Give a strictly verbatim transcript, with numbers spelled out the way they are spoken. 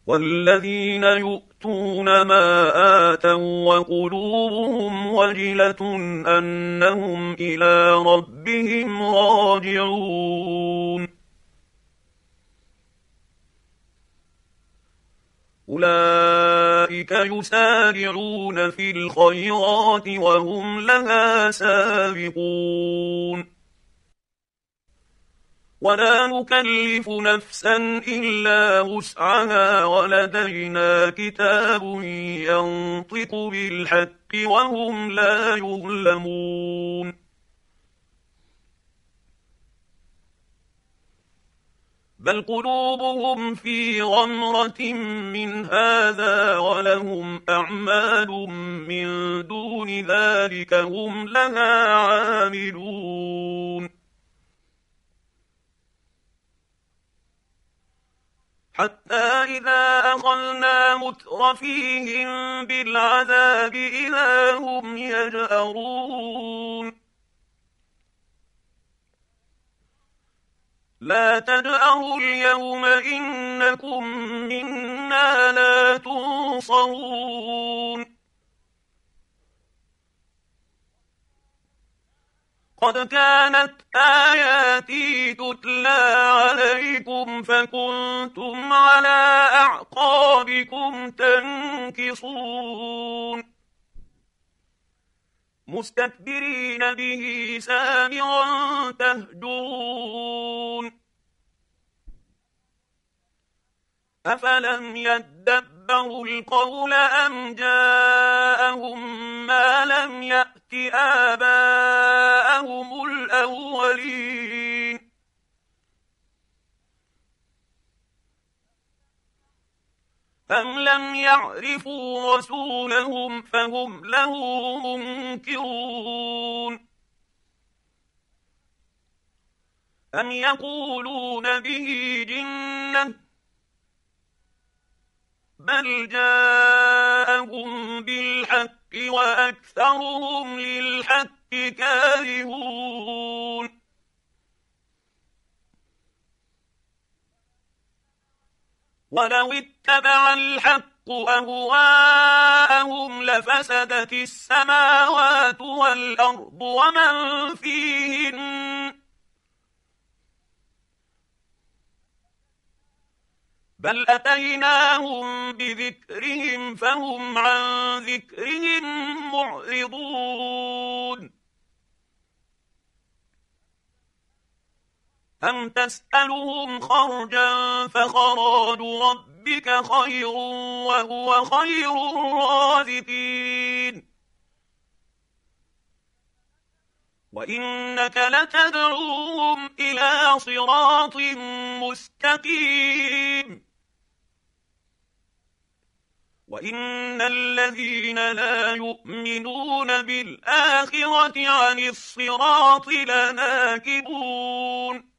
والذين يؤتون ما آتوا وقلوبهم وجلة أنهم إلى ربهم راجعون أولئك يسارعون في الخيرات وهم لها سابقون ولا نكلف نفسا إلا وسعها ولدينا كتاب ينطق بالحق وهم لا يظلمون بل قلوبهم في غمرة من هذا ولهم أعمال من دون ذلك هم لها عاملون حتى إذا أخذنا مترفيهم بالعذاب إذا هم يجأرون لا تجأروا اليوم إنكم منا لا تنصرون قد كانت آياتي تتلى عليكم فكنتم على أعقابكم تنكصون مستكبرين به سامرا تهجرون أفلم يدبروا القول أم جاءهم ما لم يأت آباءهم الأولين أم لم يعرفوا رسولهم فهم له منكرون أم يقولون به جنة بل جاءهم بالحق وأكثرهم للحق كارهون ولو اتبع الحق أهواءهم لفسدت السماوات والأرض ومن فيهن بل أتيناهم بذكرهم فهم عن ذكرهم معرضون أم تسألهم خرجا فخراج ربك خير وهو خير الرازقين وإنك لتدعوهم إلى صراط مستقيم وإن الذين لا يؤمنون بالآخرة عن الصراط لناكبون